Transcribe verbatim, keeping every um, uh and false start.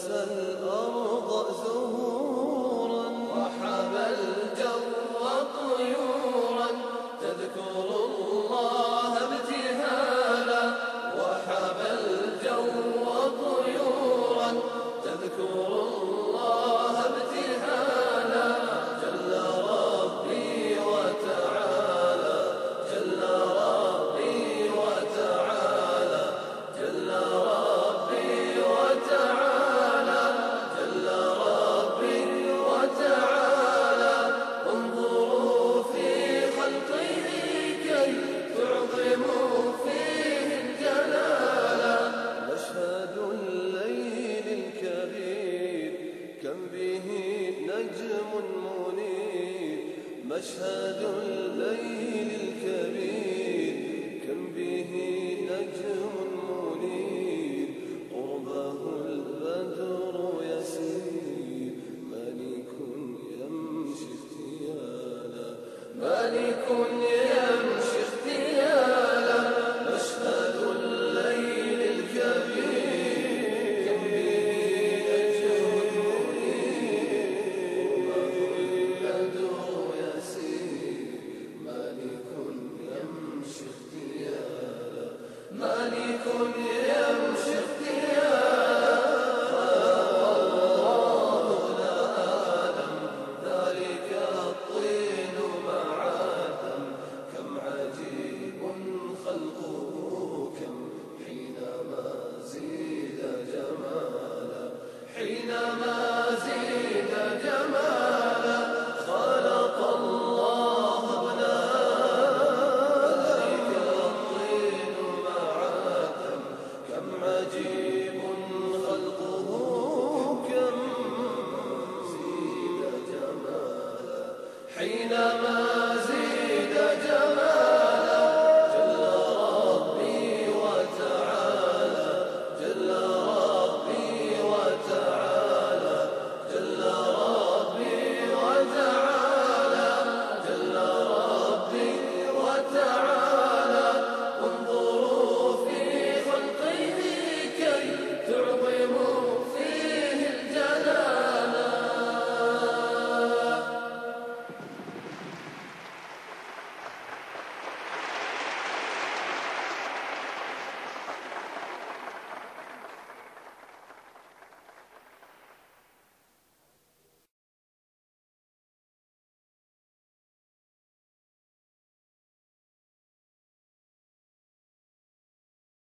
ألبس الأرض زهورا وحمى الجو طيورا تذكر الله ابتهالا، وحمى الجو طيورا تذكر الله ابتهالا. جل ربي وتعالى، جل ربي وتعالى، جل ربي وتعالى، جل ربي وتعالى. انظروا في خلقه كي تعظموا فيه الجلالا. مشهد الليل الكبير كم به نجم منير، مشهد الليل الكبير كم به نجم منير. قربه البدر يسير، ملك يمشي اغتيالا، ملك يمشي اغتيالا. مشهد الليل الكبير كم به نجم منير. قربه البدر يسير، ملك يمشي اغتيالا، ملك يمشي اغتيالا. الله لا آدم ذلك الطين مع آدم، كم عجيب خلقه كم حينما زيد جمالا، حينما